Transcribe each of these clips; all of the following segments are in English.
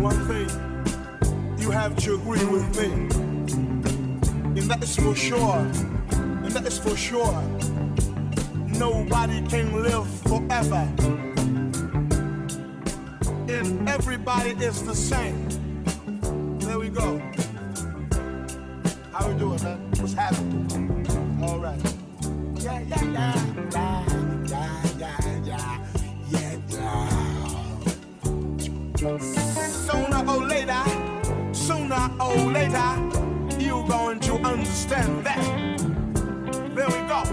one thing, you have to agree with me. And that is for sure. And that is for sure. Nobody can live forever. And everybody is the same. There we go. How we doing, man? What's happening? All right. Yeah, yeah, yeah, yeah, yeah, yeah, yeah, yeah. Sooner or later, you going to understand that. There we go.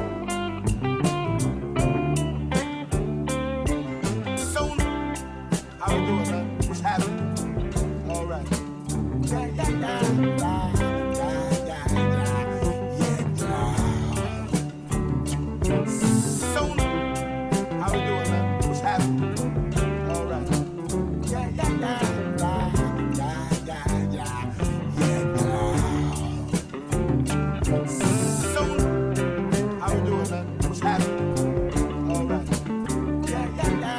How we doing, man? What's happening? All right. Yeah, yeah, yeah, yeah, yeah, yeah, yeah. How we doing, man? What's happening? All right. Yeah, yeah, yeah, yeah, yeah, yeah, yeah. How we doing, man? What's happening? All right. Yeah, yeah, yeah.